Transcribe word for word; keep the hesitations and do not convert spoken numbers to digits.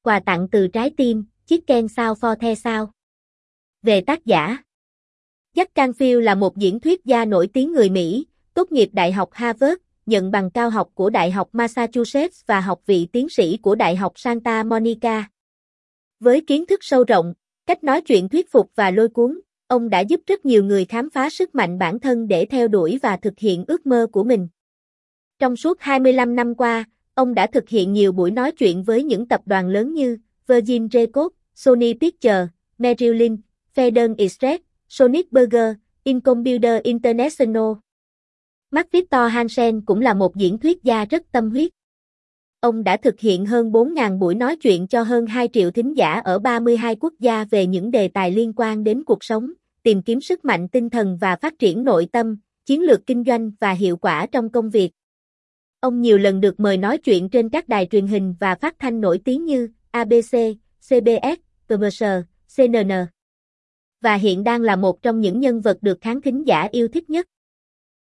Quà tặng từ trái tim, Chicken Soup for the Soul. Về tác giả. Jack Canfield là một diễn thuyết gia nổi tiếng người Mỹ, tốt nghiệp Đại học Harvard, nhận bằng cao học của Đại học Massachusetts và học vị tiến sĩ của Đại học Santa Monica. Với kiến thức sâu rộng, cách nói chuyện thuyết phục và lôi cuốn, ông đã giúp rất nhiều người khám phá sức mạnh bản thân để theo đuổi và thực hiện ước mơ của mình. Trong suốt hai mươi lăm năm qua, ông đã thực hiện nhiều buổi nói chuyện với những tập đoàn lớn như Virgin Records, Sony Pictures, Merrill Lynch, Federal Express, Sonic Burger, Incomputer International. Mark Victor Hansen cũng là một diễn thuyết gia rất tâm huyết. Ông đã thực hiện hơn bốn nghìn buổi nói chuyện cho hơn hai triệu thính giả ở ba mươi hai quốc gia về những đề tài liên quan đến cuộc sống, tìm kiếm sức mạnh tinh thần và phát triển nội tâm, chiến lược kinh doanh và hiệu quả trong công việc. Ông nhiều lần được mời nói chuyện trên các đài truyền hình và phát thanh nổi tiếng như a bê xê, xê bê ét, tê vê ét, xê en en. Và hiện đang là một trong những nhân vật được khán thính giả yêu thích nhất.